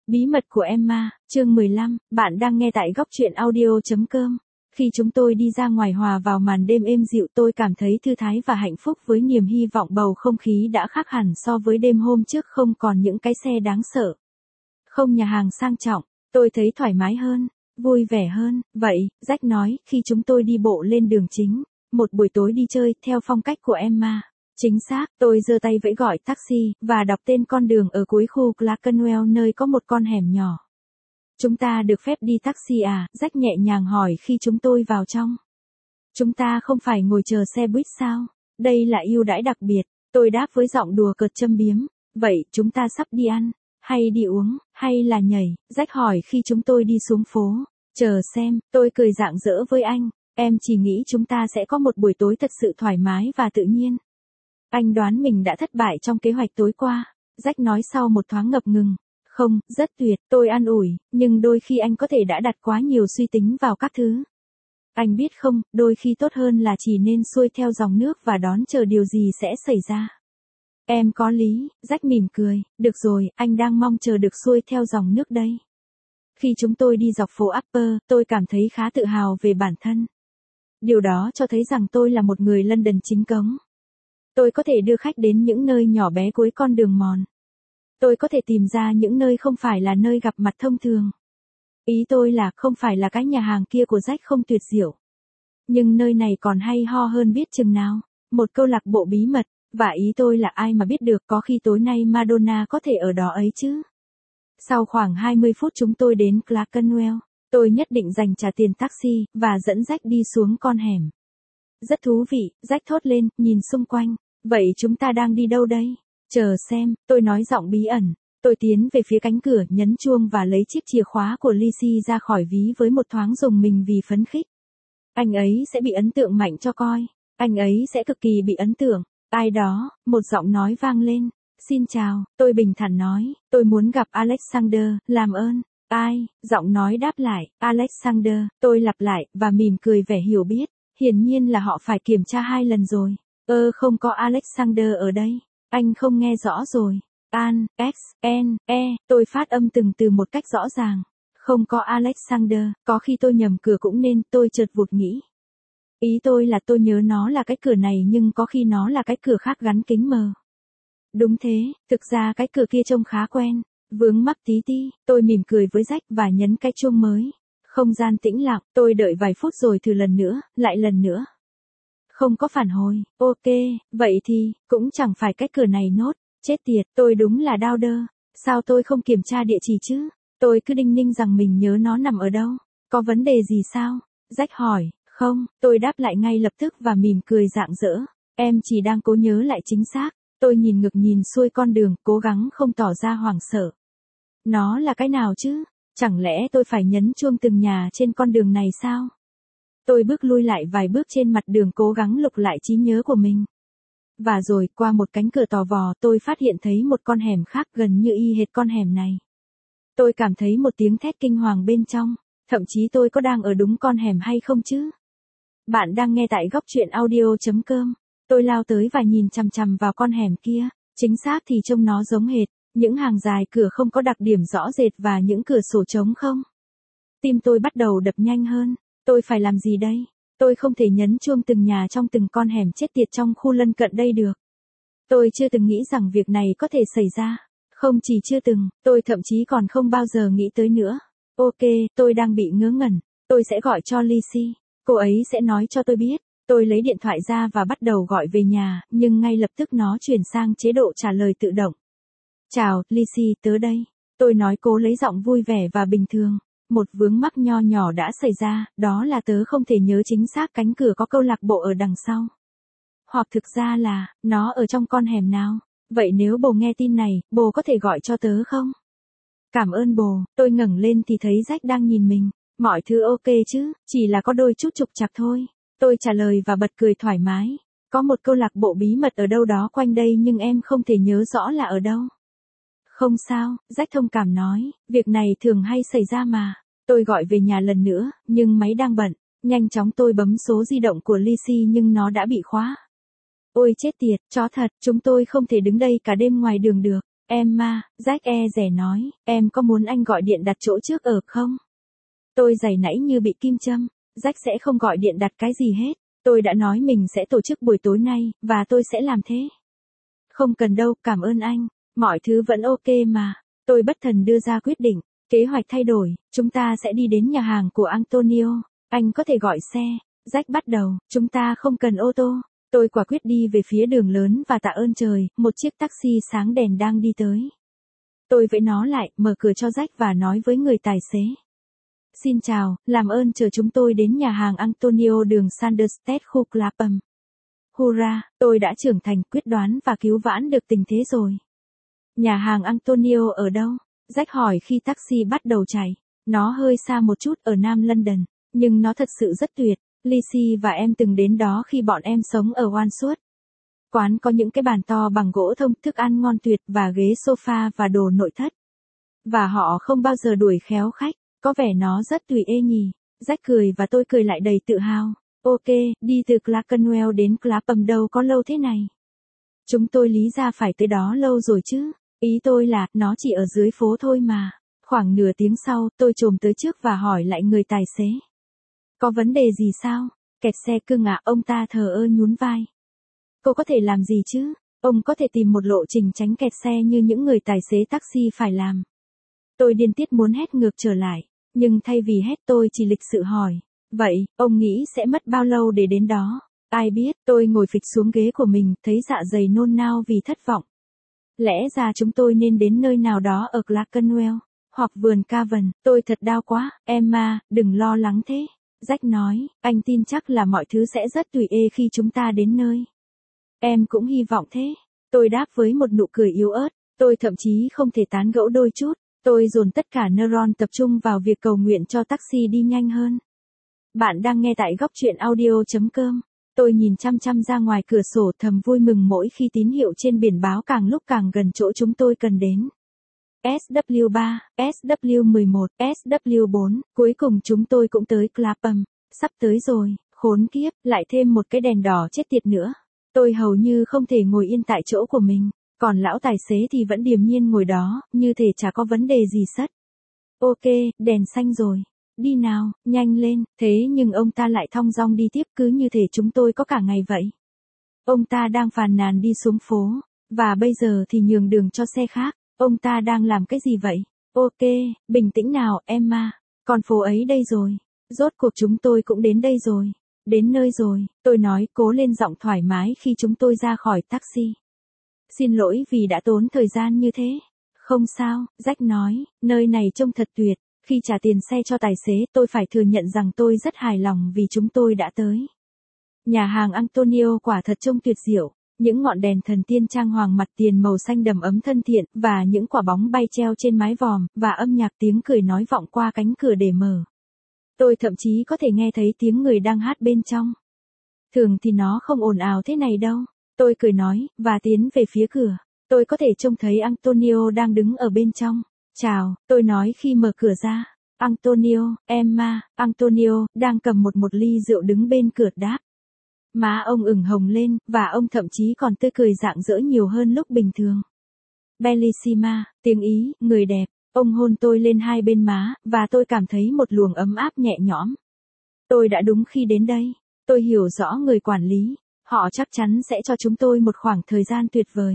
Bí mật của Emma, chương 15, bạn đang nghe tại góc truyện audio.com. Khi chúng tôi đi ra ngoài hòa vào màn đêm êm dịu, tôi cảm thấy thư thái và hạnh phúc với niềm hy vọng bầu không khí đã khác hẳn so với đêm hôm trước, không còn những cái xe đáng sợ. Không nhà hàng sang trọng, tôi thấy thoải mái hơn, vui vẻ hơn. Vậy, Jack nói, khi chúng tôi đi bộ lên đường chính, một buổi tối đi chơi, theo phong cách của Emma. Chính xác, tôi giơ tay vẫy gọi taxi, và đọc tên con đường ở cuối khu Clerkenwell nơi có một con hẻm nhỏ. Chúng ta được phép đi taxi à? Jack nhẹ nhàng hỏi khi chúng tôi vào trong. Chúng ta không phải ngồi chờ xe buýt sao? Đây là ưu đãi đặc biệt, tôi đáp với giọng đùa cợt châm biếm. Vậy, chúng ta sắp đi ăn, hay đi uống, hay là nhảy? Jack hỏi khi chúng tôi đi xuống phố. Chờ xem, tôi cười rạng rỡ với anh. Em chỉ nghĩ chúng ta sẽ có một buổi tối thật sự thoải mái và tự nhiên. Anh đoán mình đã thất bại trong kế hoạch tối qua. Jack nói sau một thoáng ngập ngừng. Không, rất tuyệt, tôi an ủi, nhưng đôi khi anh có thể đã đặt quá nhiều suy tính vào các thứ. Anh biết không, đôi khi tốt hơn là chỉ nên xuôi theo dòng nước và đón chờ điều gì sẽ xảy ra. Em có lý, Jack mỉm cười, được rồi, anh đang mong chờ được xuôi theo dòng nước đây. Khi chúng tôi đi dọc phố Upper, tôi cảm thấy khá tự hào về bản thân. Điều đó cho thấy rằng tôi là một người London chính cống. Tôi có thể đưa khách đến những nơi nhỏ bé cuối con đường mòn. Tôi có thể tìm ra những nơi không phải là nơi gặp mặt thông thường. Ý tôi là không phải là cái nhà hàng kia của Jack không tuyệt diệu. Nhưng nơi này còn hay ho hơn biết chừng nào. Một câu lạc bộ bí mật, và ý tôi là ai mà biết được, có khi tối nay Madonna có thể ở đó ấy chứ. Sau khoảng 20 phút chúng tôi đến Clerkenwell. Tôi nhất định dành trả tiền taxi, và dẫn Jack đi xuống con hẻm. Rất thú vị, Jack thốt lên, nhìn xung quanh. Vậy chúng ta đang đi đâu đây? Chờ xem, tôi nói giọng bí ẩn. Tôi tiến về phía cánh cửa, nhấn chuông và lấy chiếc chìa khóa của Lizzie ra khỏi ví với một thoáng rùng mình vì phấn khích. Anh ấy sẽ bị ấn tượng mạnh cho coi. Anh ấy sẽ cực kỳ bị ấn tượng. Ai đó, một giọng nói vang lên. Xin chào, tôi bình thản nói, tôi muốn gặp Alexander, làm ơn. Ai? Giọng nói đáp lại, Alexander, tôi lặp lại, và mỉm cười vẻ hiểu biết. Hiển nhiên là họ phải kiểm tra 2 lần rồi. Không có Alexander ở đây. Anh không nghe rõ rồi. Tôi phát âm từng từ một cách rõ ràng. Không có Alexander, có khi tôi nhầm cửa cũng nên, tôi chợt vụt nghĩ. Ý tôi là tôi nhớ nó là cái cửa này, nhưng có khi nó là cái cửa khác gắn kính mờ. Đúng thế, thực ra cái cửa kia trông khá quen. Vướng mắc tí ti, tôi mỉm cười với Jack và nhấn cái chuông mới. Không gian tĩnh lặng, tôi đợi vài phút rồi thử lần nữa, lại lần nữa. Không có phản hồi. Ok, vậy thì, cũng chẳng phải cái cửa này nốt. Chết tiệt, tôi đúng là đau đơ. Sao tôi không kiểm tra địa chỉ chứ? Tôi cứ đinh ninh rằng mình nhớ nó nằm ở đâu. Có vấn đề gì sao? Jack hỏi. Không, tôi đáp lại ngay lập tức và mỉm cười rạng rỡ. Em chỉ đang cố nhớ lại chính xác. Tôi nhìn ngược nhìn xuôi con đường, cố gắng không tỏ ra hoảng sợ. Nó là cái nào chứ? Chẳng lẽ tôi phải nhấn chuông từng nhà trên con đường này sao? Tôi bước lui lại vài bước trên mặt đường, cố gắng lục lại trí nhớ của mình. Và rồi, qua một cánh cửa tò vò, tôi phát hiện thấy một con hẻm khác gần như y hệt con hẻm này. Tôi cảm thấy một tiếng thét kinh hoàng bên trong. Thậm chí tôi có đang ở đúng con hẻm hay không chứ? Bạn đang nghe tại góc truyện audio.com. Tôi lao tới và nhìn chằm chằm vào con hẻm kia. Chính xác thì trông nó giống hệt. Những hàng dài cửa không có đặc điểm rõ rệt và những cửa sổ trống không. Tim tôi bắt đầu đập nhanh hơn. Tôi phải làm gì đây? Tôi không thể nhấn chuông từng nhà trong từng con hẻm chết tiệt trong khu lân cận đây được. Tôi chưa từng nghĩ rằng việc này có thể xảy ra. Không chỉ chưa từng, tôi thậm chí còn không bao giờ nghĩ tới nữa. Ok, tôi đang bị ngớ ngẩn. Tôi sẽ gọi cho Lizzie. Cô ấy sẽ nói cho tôi biết. Tôi lấy điện thoại ra và bắt đầu gọi về nhà, nhưng ngay lập tức nó chuyển sang chế độ trả lời tự động. Chào, Lizzie, tớ đây. Tôi nói cố lấy giọng vui vẻ và bình thường. Một vướng mắc nho nhỏ đã xảy ra, đó là tớ không thể nhớ chính xác cánh cửa có câu lạc bộ ở đằng sau. Hoặc thực ra là, nó ở trong con hẻm nào. Vậy nếu bồ nghe tin này, bồ có thể gọi cho tớ không? Cảm ơn bồ. Tôi ngẩng lên thì thấy Jack đang nhìn mình. Mọi thứ ok chứ, chỉ là có đôi chút trục trặc thôi. Tôi trả lời và bật cười thoải mái. Có một câu lạc bộ bí mật ở đâu đó quanh đây, nhưng em không thể nhớ rõ là ở đâu. Không sao, Jack thông cảm nói, việc này thường hay xảy ra mà. Tôi gọi về nhà lần nữa, nhưng máy đang bận. Nhanh chóng tôi bấm số di động của Lizzie nhưng nó đã bị khóa. Ôi chết tiệt, chó thật, chúng tôi không thể đứng đây cả đêm ngoài đường được. Emma, Jack rẻ nói, em có muốn anh gọi điện đặt chỗ trước ở không? Tôi giày nãy như bị kim châm. Jack sẽ không gọi điện đặt cái gì hết. Tôi đã nói mình sẽ tổ chức buổi tối nay, và tôi sẽ làm thế. Không cần đâu, cảm ơn anh. Mọi thứ vẫn ok mà. Tôi bất thần đưa ra quyết định. Kế hoạch thay đổi, chúng ta sẽ đi đến nhà hàng của Antonio. Anh có thể gọi xe. Jack bắt đầu, chúng ta không cần ô tô. Tôi quả quyết đi về phía đường lớn và tạ ơn trời, một chiếc taxi sáng đèn đang đi tới. Tôi vẫy nó lại, mở cửa cho Jack và nói với người tài xế. Xin chào, làm ơn chờ chúng tôi đến nhà hàng Antonio đường Sanderstead khu Clapham. Hurra, tôi đã trưởng thành, quyết đoán và cứu vãn được tình thế rồi. Nhà hàng Antonio ở đâu? Jack hỏi khi taxi bắt đầu chạy. Nó hơi xa một chút ở Nam London, nhưng nó thật sự rất tuyệt. Lizzie và em từng đến đó khi bọn em sống ở Wandsworth. Quán có những cái bàn to bằng gỗ thông, thức ăn ngon tuyệt và ghế sofa và đồ nội thất. Và họ không bao giờ đuổi khéo khách, có vẻ nó rất tùy ê nhỉ. Jack cười và tôi cười lại đầy tự hào. Ok, đi từ Clerkenwell đến Clapham đâu có lâu thế này. Chúng tôi lý ra phải tới đó lâu rồi chứ. Ý tôi là, nó chỉ ở dưới phố thôi mà. Khoảng nửa tiếng sau, tôi chồm tới trước và hỏi lại người tài xế. Có vấn đề gì sao? Kẹt xe cưng à? Ông ta thờ ơ nhún vai. Cô có thể làm gì chứ? Ông có thể tìm một lộ trình tránh kẹt xe như những người tài xế taxi phải làm. Tôi điên tiết muốn hét ngược trở lại, nhưng thay vì hét tôi chỉ lịch sự hỏi. Vậy, ông nghĩ sẽ mất bao lâu để đến đó? Ai biết, tôi ngồi phịch xuống ghế của mình, thấy dạ dày nôn nao vì thất vọng. Lẽ ra chúng tôi nên đến nơi nào đó ở Clerkenwell, hoặc vườn Cavan. Tôi thật đau quá, Emma, đừng lo lắng thế. Jack nói, anh tin chắc là mọi thứ sẽ rất tùy ê khi chúng ta đến nơi. Em cũng hy vọng thế. Tôi đáp với một nụ cười yếu ớt. Tôi thậm chí không thể tán gẫu đôi chút. Tôi dồn tất cả neuron tập trung vào việc cầu nguyện cho taxi đi nhanh hơn. Bạn đang nghe tại góc truyện audio.com. Tôi nhìn chăm chăm ra ngoài cửa sổ thầm vui mừng mỗi khi tín hiệu trên biển báo càng lúc càng gần chỗ chúng tôi cần đến. SW3, SW11, SW4, cuối cùng chúng tôi cũng tới Clapham. Sắp tới rồi, khốn kiếp, lại thêm một cái đèn đỏ chết tiệt nữa. Tôi hầu như không thể ngồi yên tại chỗ của mình, còn lão tài xế thì vẫn điềm nhiên ngồi đó, như thể chả có vấn đề gì sất. Ok, đèn xanh rồi. Đi nào, nhanh lên, thế nhưng ông ta lại thong dong đi tiếp cứ như thể chúng tôi có cả ngày vậy. Ông ta đang phàn nàn đi xuống phố, và bây giờ thì nhường đường cho xe khác. Ông ta đang làm cái gì vậy? Ok, bình tĩnh nào, Emma. Con phố ấy đây rồi. Rốt cuộc chúng tôi cũng đến đây rồi. Đến nơi rồi, tôi nói cố lên giọng thoải mái khi chúng tôi ra khỏi taxi. Xin lỗi vì đã tốn thời gian như thế. Không sao, Jack nói, nơi này trông thật tuyệt. Khi trả tiền xe cho tài xế, tôi phải thừa nhận rằng tôi rất hài lòng vì chúng tôi đã tới. Nhà hàng Antonio quả thật trông tuyệt diệu. Những ngọn đèn thần tiên trang hoàng mặt tiền màu xanh đầm ấm thân thiện, và những quả bóng bay treo trên mái vòm, và âm nhạc tiếng cười nói vọng qua cánh cửa để mở. Tôi thậm chí có thể nghe thấy tiếng người đang hát bên trong. Thường thì nó không ồn ào thế này đâu. Tôi cười nói, và tiến về phía cửa. Tôi có thể trông thấy Antonio đang đứng ở bên trong. Chào, tôi nói khi mở cửa ra. Antonio, Emma, Antonio, đang cầm một ly rượu đứng bên cửa đáp. Má ông ửng hồng lên, và ông thậm chí còn tươi cười rạng rỡ nhiều hơn lúc bình thường. Bellissima, tiếng Ý, người đẹp. Ông hôn tôi lên hai bên má, và tôi cảm thấy một luồng ấm áp nhẹ nhõm. Tôi đã đúng khi đến đây. Tôi hiểu rõ người quản lý. Họ chắc chắn sẽ cho chúng tôi một khoảng thời gian tuyệt vời.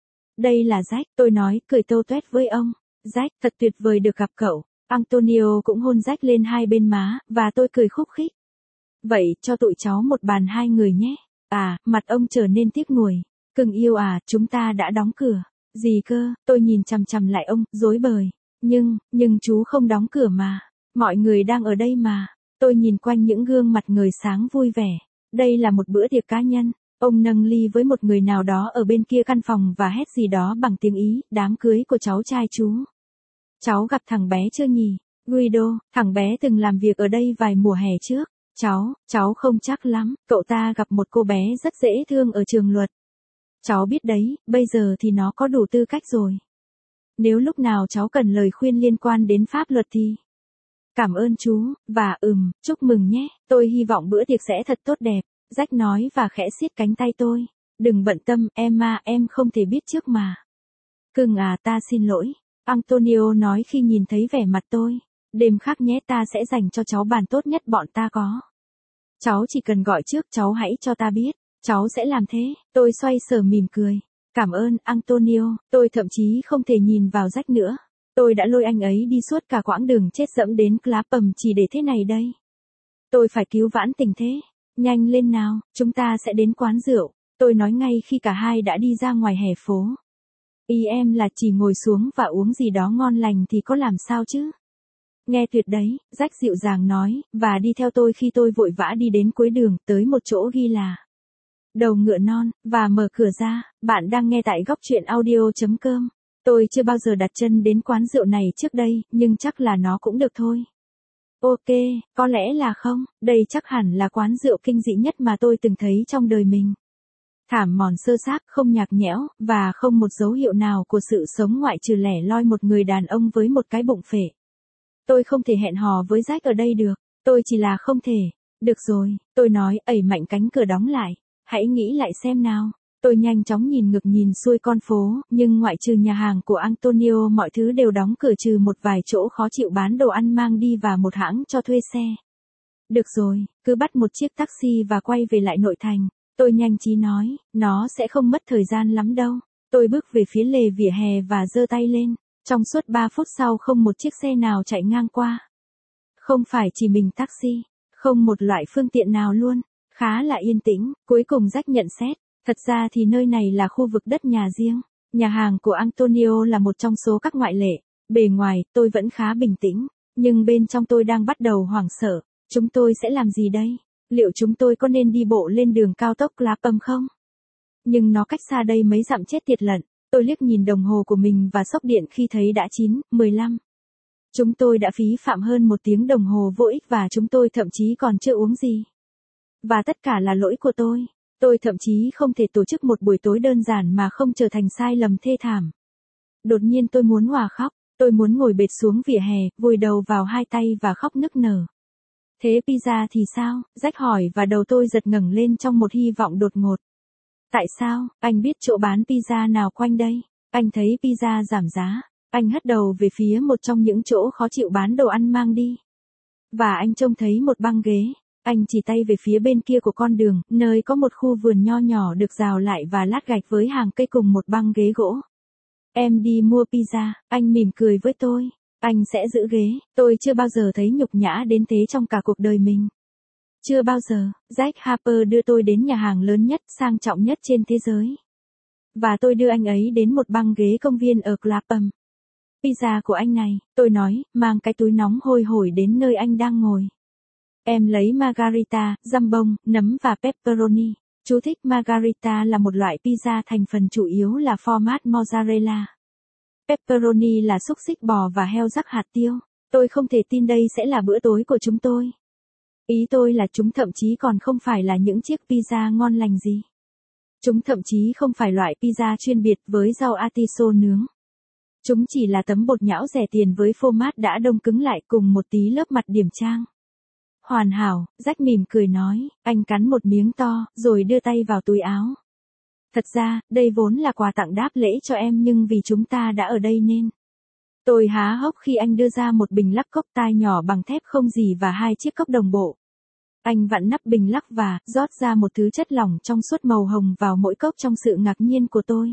Đây là Jack, tôi nói, cười tâu tuét với ông. Jack, thật tuyệt vời được gặp cậu. Antonio cũng hôn Jack lên hai bên má, và tôi cười khúc khích. Vậy, cho tụi cháu một bàn hai người nhé. À, mặt ông trở nên tiếc nuối. Cưng yêu à, chúng ta đã đóng cửa. Gì cơ, tôi nhìn chằm chằm lại ông, rối bời. Nhưng chú không đóng cửa mà. Mọi người đang ở đây mà. Tôi nhìn quanh những gương mặt ngời sáng vui vẻ. Đây là một bữa tiệc cá nhân. Ông nâng ly với một người nào đó ở bên kia căn phòng và hét gì đó bằng tiếng Ý, đám cưới của cháu trai chú. Cháu gặp thằng bé chưa nhỉ? Guido, thằng bé từng làm việc ở đây vài mùa hè trước. Cháu không chắc lắm, cậu ta gặp một cô bé rất dễ thương ở trường luật. Cháu biết đấy, bây giờ thì nó có đủ tư cách rồi. Nếu lúc nào cháu cần lời khuyên liên quan đến pháp luật thì... Cảm ơn chú, và chúc mừng nhé, tôi hy vọng bữa tiệc sẽ thật tốt đẹp, Jack nói và khẽ siết cánh tay tôi. Đừng bận tâm, Emma, em không thể biết trước mà. Cưng à, ta xin lỗi. Antonio nói khi nhìn thấy vẻ mặt tôi. Đêm khác nhé, ta sẽ dành cho cháu bàn tốt nhất bọn ta có. Cháu chỉ cần gọi trước, cháu hãy cho ta biết. Cháu sẽ làm thế. Tôi xoay sở mỉm cười. Cảm ơn, Antonio. Tôi thậm chí không thể nhìn vào Jack nữa. Tôi đã lôi anh ấy đi suốt cả quãng đường chết dẫm đến Clapham chỉ để thế này đây. Tôi phải cứu vãn tình thế. Nhanh lên nào, chúng ta sẽ đến quán rượu. Tôi nói ngay khi cả hai đã đi ra ngoài hè phố. Ý em là chỉ ngồi xuống và uống gì đó ngon lành thì có làm sao chứ? Nghe tuyệt đấy, Jack dịu dàng nói, và đi theo tôi khi tôi vội vã đi đến cuối đường, tới một chỗ ghi là Đầu Ngựa Non, và mở cửa ra. Bạn đang nghe tại góc truyện audio.com. Tôi chưa bao giờ đặt chân đến quán rượu này trước đây, nhưng chắc là nó cũng được thôi. Ok, có lẽ là không, đây chắc hẳn là quán rượu kinh dị nhất mà tôi từng thấy trong đời mình. Thảm mòn sơ xác, không nhạt nhẽo, và không một dấu hiệu nào của sự sống ngoại trừ lẻ loi một người đàn ông với một cái bụng phệ. Tôi không thể hẹn hò với Jack ở đây được, tôi chỉ là không thể. Được rồi, tôi nói, ẩy mạnh cánh cửa đóng lại. Hãy nghĩ lại xem nào. Tôi nhanh chóng nhìn ngược nhìn xuôi con phố, nhưng ngoại trừ nhà hàng của Antonio mọi thứ đều đóng cửa trừ một vài chỗ khó chịu bán đồ ăn mang đi và một hãng cho thuê xe. Được rồi, cứ bắt một chiếc taxi và quay về lại nội thành. Tôi nhanh trí nói, nó sẽ không mất thời gian lắm đâu. Tôi bước về phía lề vỉa hè và giơ tay lên. Trong suốt 3 phút sau không một chiếc xe nào chạy ngang qua. Không phải chỉ mình taxi, không một loại phương tiện nào luôn. Khá là yên tĩnh, cuối cùng Jack nhận xét. Thật ra thì nơi này là khu vực đất nhà riêng. Nhà hàng của Antonio là một trong số các ngoại lệ. Bề ngoài, tôi vẫn khá bình tĩnh. Nhưng bên trong tôi đang bắt đầu hoảng sợ. Chúng tôi sẽ làm gì đây? Liệu chúng tôi có nên đi bộ lên đường cao tốc Clapham không? Nhưng nó cách xa đây mấy dặm chết tiệt lận. Tôi liếc nhìn đồng hồ của mình và sốc điện khi thấy đã 9:15. Chúng tôi đã phí phạm hơn 1 tiếng đồng hồ vô ích và chúng tôi thậm chí còn chưa uống gì. Và tất cả là lỗi của tôi. Tôi thậm chí không thể tổ chức một buổi tối đơn giản mà không trở thành sai lầm thê thảm. Đột nhiên tôi muốn òa khóc. Tôi muốn ngồi bệt xuống vỉa hè, vùi đầu vào hai tay và khóc nức nở. Thế pizza thì sao? Jack hỏi và đầu tôi giật ngẩng lên trong một hy vọng đột ngột. Tại sao? Anh biết chỗ bán pizza nào quanh đây? Anh thấy pizza giảm giá. Anh hất đầu về phía một trong những chỗ khó chịu bán đồ ăn mang đi. Và anh trông thấy một băng ghế. Anh chỉ tay về phía bên kia của con đường, nơi có một khu vườn nho nhỏ được rào lại và lát gạch với hàng cây cùng một băng ghế gỗ. Em đi mua pizza, anh mỉm cười với tôi. Anh sẽ giữ ghế, tôi chưa bao giờ thấy nhục nhã đến thế trong cả cuộc đời mình. Chưa bao giờ, Jack Harper đưa tôi đến nhà hàng lớn nhất, sang trọng nhất trên thế giới. Và tôi đưa anh ấy đến một băng ghế công viên ở Clapham. Pizza của anh này, tôi nói, mang cái túi nóng hôi hổi đến nơi anh đang ngồi. Em lấy margarita, giam bông, nấm và pepperoni. Chú thích margarita là một loại pizza thành phần chủ yếu là format mozzarella. Pepperoni là xúc xích bò và heo rắc hạt tiêu. Tôi không thể tin đây sẽ là bữa tối của chúng tôi. Ý tôi là chúng thậm chí còn không phải là những chiếc pizza ngon lành gì. Chúng thậm chí không phải loại pizza chuyên biệt với rau atiso nướng. Chúng chỉ là tấm bột nhão rẻ tiền với phô mát đã đông cứng lại cùng một tí lớp mặt điểm trang. Hoàn hảo, Jack mỉm cười nói, anh cắn một miếng to, rồi đưa tay vào túi áo. Thật ra, đây vốn là quà tặng đáp lễ cho em nhưng vì chúng ta đã ở đây nên. Tôi há hốc khi anh đưa ra một bình lắc cốc tai nhỏ bằng thép không gì và 2 chiếc cốc đồng bộ. Anh vặn nắp bình lắc và rót ra một thứ chất lỏng trong suốt màu hồng vào mỗi cốc trong sự ngạc nhiên của tôi.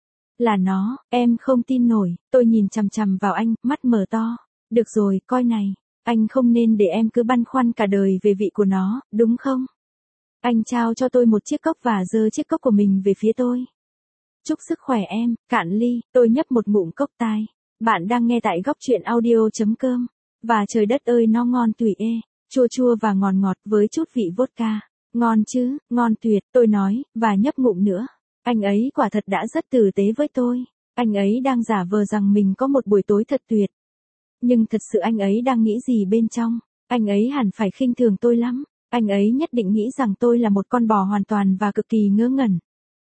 Là nó, em không tin nổi, tôi nhìn chằm chằm vào anh, mắt mở to. Được rồi, coi này, anh không nên để em cứ băn khoăn cả đời về vị của nó, đúng không? Anh trao cho tôi một chiếc cốc và giơ chiếc cốc của mình về phía tôi. Chúc sức khỏe em, cạn ly, tôi nhấp một ngụm cốc tai. Bạn đang nghe tại góc truyện audio.com. Và trời đất ơi nó ngon tủy ê, chua chua và ngọt ngọt với chút vị vodka. Ngon chứ, ngon tuyệt, tôi nói, và nhấp ngụm nữa. Anh ấy quả thật đã rất tử tế với tôi. Anh ấy đang giả vờ rằng mình có một buổi tối thật tuyệt. Nhưng thật sự anh ấy đang nghĩ gì bên trong? Anh ấy hẳn phải khinh thường tôi lắm. Anh ấy nhất định nghĩ rằng tôi là một con bò hoàn toàn và cực kỳ ngớ ngẩn.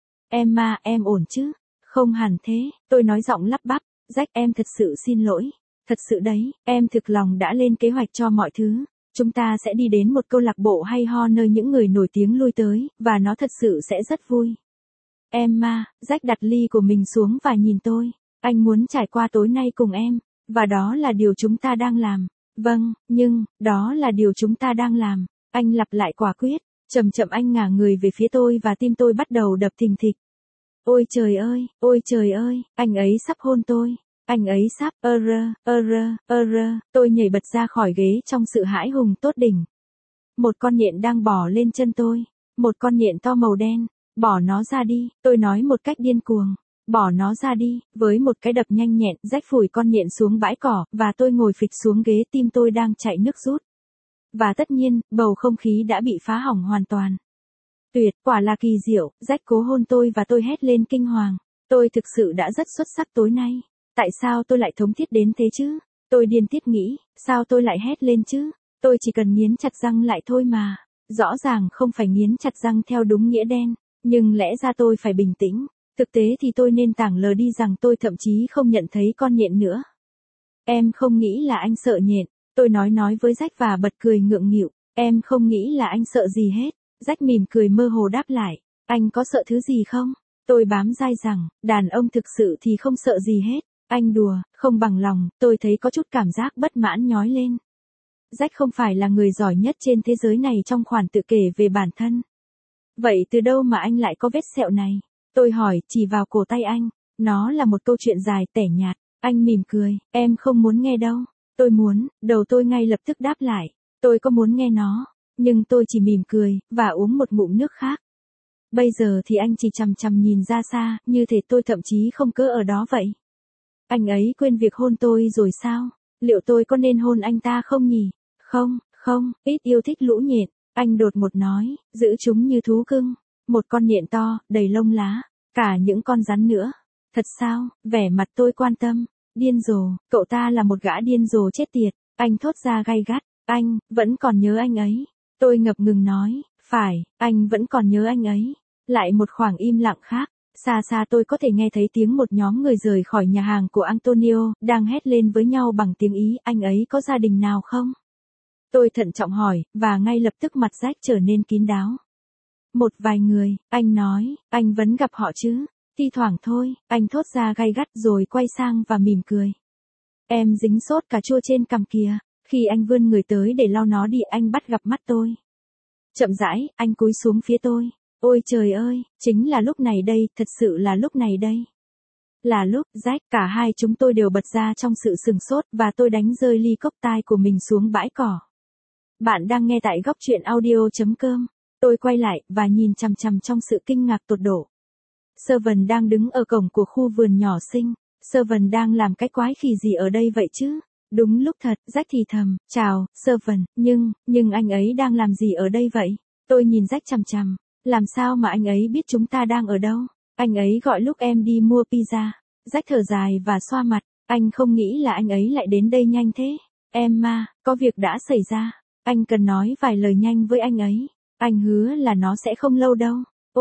Emma, em ổn chứ? Không hẳn thế, tôi nói giọng lắp bắp. Jack, em thật sự xin lỗi. Thật sự đấy, em thực lòng đã lên kế hoạch cho mọi thứ. Chúng ta sẽ đi đến một câu lạc bộ hay ho nơi những người nổi tiếng lui tới, và nó thật sự sẽ rất vui. Emma, Jack đặt ly của mình xuống và nhìn tôi. Anh muốn trải qua tối nay cùng em, và đó là điều chúng ta đang làm. Vâng, nhưng, đó là điều chúng ta đang làm. Anh lặp lại quả quyết, chậm chậm anh ngả người về phía tôi và tim tôi bắt đầu đập thình thịch. Ôi trời ơi, anh ấy sắp hôn tôi. Anh ấy sắp, tôi nhảy bật ra khỏi ghế trong sự hãi hùng tột đỉnh. Một con nhện đang bò lên chân tôi. Một con nhện to màu đen. Bỏ nó ra đi, tôi nói một cách điên cuồng. Bỏ nó ra đi, với một cái đập nhanh nhẹn, Jack phủi con nhện xuống bãi cỏ, và tôi ngồi phịch xuống ghế, tim tôi đang chạy nước rút. Và tất nhiên, bầu không khí đã bị phá hỏng hoàn toàn. Tuyệt, quả là kỳ diệu, Jack cố hôn tôi và tôi hét lên kinh hoàng. Tôi thực sự đã rất xuất sắc tối nay. Tại sao tôi lại thống thiết đến thế chứ? Tôi điên tiết nghĩ, sao tôi lại hét lên chứ? Tôi chỉ cần nghiến chặt răng lại thôi mà. Rõ ràng không phải nghiến chặt răng theo đúng nghĩa đen, nhưng lẽ ra tôi phải bình tĩnh. Thực tế thì tôi nên tảng lờ đi rằng tôi thậm chí không nhận thấy con nhện nữa. Em không nghĩ là anh sợ nhện, tôi nói với Jack và bật cười ngượng nghịu. Em không nghĩ là anh sợ gì hết. Jack mỉm cười mơ hồ đáp lại. Anh có sợ thứ gì không? Tôi bám dai rằng, đàn ông thực sự thì không sợ gì hết. Anh đùa, không bằng lòng, tôi thấy có chút cảm giác bất mãn nhói lên. Jack không phải là người giỏi nhất trên thế giới này trong khoản tự kể về bản thân. Vậy từ đâu mà anh lại có vết sẹo này? Tôi hỏi, chỉ vào cổ tay anh. Nó là một câu chuyện dài tẻ nhạt. Anh mỉm cười, em không muốn nghe đâu. Tôi muốn, đầu tôi ngay lập tức đáp lại. Tôi có muốn nghe nó. Nhưng tôi chỉ mỉm cười, và uống một ngụm nước khác. Bây giờ thì anh chỉ chằm chằm nhìn ra xa, như thể tôi thậm chí không cỡ ở đó vậy. Anh ấy quên việc hôn tôi rồi sao? Liệu tôi có nên hôn anh ta không nhỉ? Không, ít yêu thích lũ nhện. Anh đột ngột nói, giữ chúng như thú cưng. Một con nhện to, đầy lông lá. Cả những con rắn nữa. Thật sao? Vẻ mặt tôi quan tâm. Điên rồ, cậu ta là một gã điên rồ chết tiệt. Anh thốt ra gay gắt. Anh, vẫn còn nhớ anh ấy. Tôi ngập ngừng nói, phải, anh vẫn còn nhớ anh ấy. Lại một khoảng im lặng khác. Xa xa tôi có thể nghe thấy tiếng một nhóm người rời khỏi nhà hàng của Antonio, đang hét lên với nhau bằng tiếng Ý, anh ấy có gia đình nào không? Tôi thận trọng hỏi, và ngay lập tức mặt Jack trở nên kín đáo. Một vài người, anh nói, anh vẫn gặp họ chứ? Thi thoảng thôi, anh thốt ra gay gắt rồi quay sang và mỉm cười. Em dính sốt cà chua trên cằm kìa. Khi anh vươn người tới để lau nó đi, anh bắt gặp mắt tôi. Chậm rãi, anh cúi xuống phía tôi. Ôi trời ơi, chính là lúc này đây, thật sự là lúc này đây. Là lúc, Jack, cả hai chúng tôi đều bật ra trong sự sừng sốt, và tôi đánh rơi ly cốc tai của mình xuống bãi cỏ. Bạn đang nghe tại góc truyện audio.com. Tôi quay lại, và nhìn chằm chằm trong sự kinh ngạc tột độ. Servant đang đứng ở cổng của khu vườn nhỏ xinh. Servant đang làm cái quái khỉ gì ở đây vậy chứ? Đúng lúc thật, Jack thì thầm, chào, Servant, nhưng anh ấy đang làm gì ở đây vậy? Tôi nhìn Jack chằm chằm. Làm sao mà anh ấy biết chúng ta đang ở đâu? Anh ấy gọi lúc em đi mua pizza. Jack thở dài và xoa mặt. Anh không nghĩ là anh ấy lại đến đây nhanh thế. Emma, có việc đã xảy ra. Anh cần nói vài lời nhanh với anh ấy. Anh hứa là nó sẽ không lâu đâu.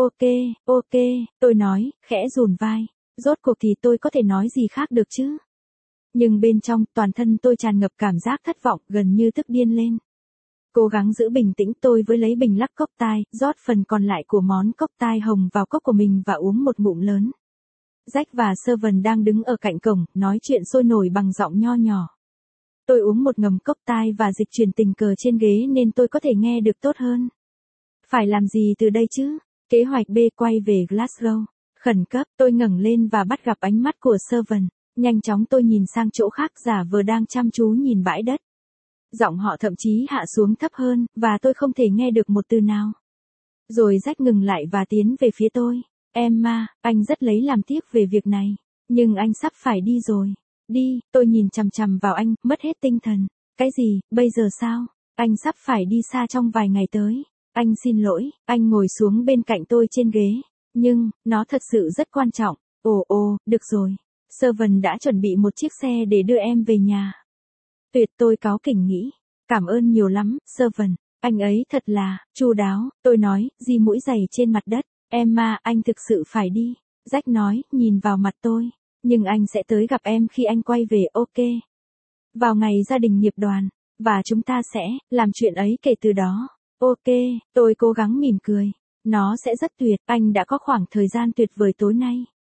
Ok, tôi nói, khẽ dùn vai. Rốt cuộc thì tôi có thể nói gì khác được chứ? Nhưng bên trong, toàn thân tôi tràn ngập cảm giác thất vọng, gần như tức điên lên. Cố gắng giữ bình tĩnh, tôi với lấy bình lắc cốc tai, rót phần còn lại của món cốc tai hồng vào cốc của mình và uống một ngụm lớn. Jack và Servant đang đứng ở cạnh cổng, nói chuyện sôi nổi bằng giọng nho nhỏ. Tôi uống một ngụm cốc tai và dịch chuyển tình cờ trên ghế nên tôi có thể nghe được tốt hơn. Phải làm gì từ đây chứ? Kế hoạch B, quay về Glasgow. Khẩn cấp, tôi ngẩng lên và bắt gặp ánh mắt của Servant. Nhanh chóng tôi nhìn sang chỗ khác, giả vờ đang chăm chú nhìn bãi đất. Giọng họ thậm chí hạ xuống thấp hơn, và tôi không thể nghe được một từ nào. Rồi Jack ngừng lại và tiến về phía tôi. Emma, anh rất lấy làm tiếc về việc này. Nhưng anh sắp phải đi rồi. Đi, tôi nhìn chằm chằm vào anh, mất hết tinh thần. Cái gì, bây giờ sao? Anh sắp phải đi xa trong vài ngày tới. Anh xin lỗi, anh ngồi xuống bên cạnh tôi trên ghế. Nhưng, nó thật sự rất quan trọng. Ồ, được rồi. Servant đã chuẩn bị một chiếc xe để đưa em về nhà. Tuyệt, tôi cáu kỉnh nghĩ. Cảm ơn nhiều lắm, Servant. Anh ấy thật là chu đáo, tôi nói, di mũi giày trên mặt đất. Emma, anh thực sự phải đi. Jack nói, nhìn vào mặt tôi. Nhưng anh sẽ tới gặp em khi anh quay về, ok. Vào ngày gia đình nghiệp đoàn. Và chúng ta sẽ làm chuyện ấy kể từ đó. Ok, tôi cố gắng mỉm cười. Nó sẽ rất tuyệt, anh đã có khoảng thời gian tuyệt vời tối nay.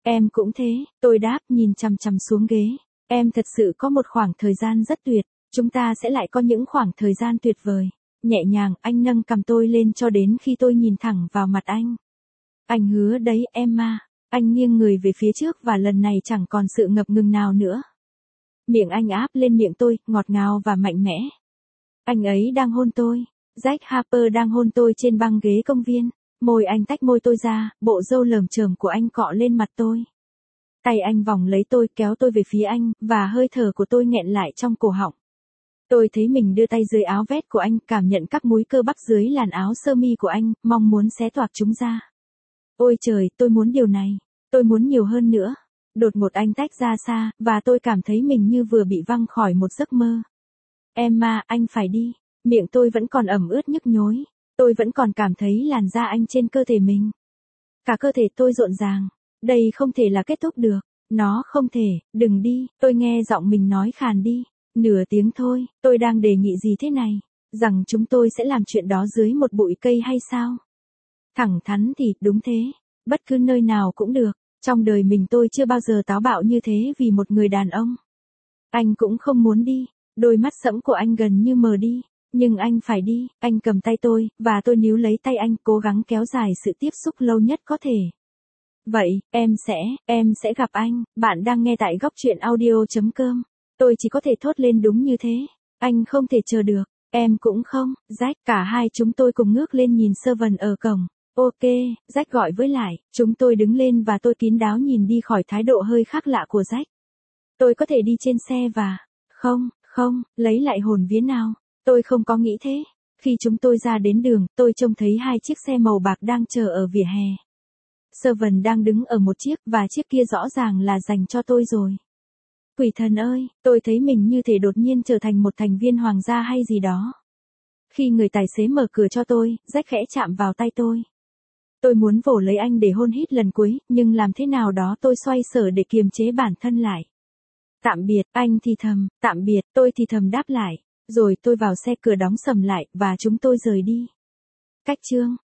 Em cũng thế, tôi đáp nhìn chằm chằm xuống ghế. Em thật sự có một khoảng thời gian rất tuyệt, chúng ta sẽ lại có những khoảng thời gian tuyệt vời. Nhẹ nhàng, anh nâng cầm tôi lên cho đến khi tôi nhìn thẳng vào mặt anh. Anh hứa đấy, Emma. Anh nghiêng người về phía trước và lần này chẳng còn sự ngập ngừng nào nữa. Miệng anh áp lên miệng tôi, ngọt ngào và mạnh mẽ. Anh ấy đang hôn tôi. Jack Harper đang hôn tôi trên băng ghế công viên. Môi anh tách môi tôi ra, bộ râu lởm chởm của anh cọ lên mặt tôi. Tay anh vòng lấy tôi, kéo tôi về phía anh, và hơi thở của tôi nghẹn lại trong cổ họng. Tôi thấy mình đưa tay dưới áo vest của anh, cảm nhận các múi cơ bắp dưới làn áo sơ mi của anh, mong muốn xé toạc chúng ra. Ôi trời, tôi muốn điều này. Tôi muốn nhiều hơn nữa. Đột ngột anh tách ra xa, và tôi cảm thấy mình như vừa bị văng khỏi một giấc mơ. Emma, anh phải đi. Miệng tôi vẫn còn ẩm ướt nhức nhối. Tôi vẫn còn cảm thấy làn da anh trên cơ thể mình. Cả cơ thể tôi rộn ràng. Đây không thể là kết thúc được. Nó không thể, đừng đi. Tôi nghe giọng mình nói khàn đi. Nửa tiếng thôi, tôi đang đề nghị gì thế này? Rằng chúng tôi sẽ làm chuyện đó dưới một bụi cây hay sao? Thẳng thắn thì, đúng thế. Bất cứ nơi nào cũng được. Trong đời mình tôi chưa bao giờ táo bạo như thế vì một người đàn ông. Anh cũng không muốn đi. Đôi mắt sẫm của anh gần như mờ đi. Nhưng anh phải đi. Anh cầm tay tôi, và tôi níu lấy tay anh, cố gắng kéo dài sự tiếp xúc lâu nhất có thể. Vậy, em sẽ gặp anh. Bạn đang nghe tại góc truyện audio.com. Tôi chỉ có thể thốt lên đúng như thế. Anh không thể chờ được. Em cũng không. Jack, cả hai chúng tôi cùng ngước lên nhìn Servant ở cổng. Ok, Jack gọi với lại. Chúng tôi đứng lên và tôi kín đáo nhìn đi khỏi thái độ hơi khác lạ của Jack. Tôi có thể đi trên xe và... Không, lấy lại hồn vía nào. Tôi không có nghĩ thế. Khi chúng tôi ra đến đường, tôi trông thấy hai chiếc xe màu bạc đang chờ ở vỉa hè. Servant đang đứng ở một chiếc, và chiếc kia rõ ràng là dành cho tôi rồi. Quỷ thần ơi, tôi thấy mình như thể đột nhiên trở thành một thành viên hoàng gia hay gì đó. Khi người tài xế mở cửa cho tôi, Jack khẽ chạm vào tay tôi. Tôi muốn vồ lấy anh để hôn hít lần cuối, nhưng làm thế nào đó tôi xoay sở để kiềm chế bản thân lại. Tạm biệt, anh thì thầm, tạm biệt, tôi thì thầm đáp lại. Rồi tôi vào xe, cửa đóng sầm lại, và chúng tôi rời đi. Cách chương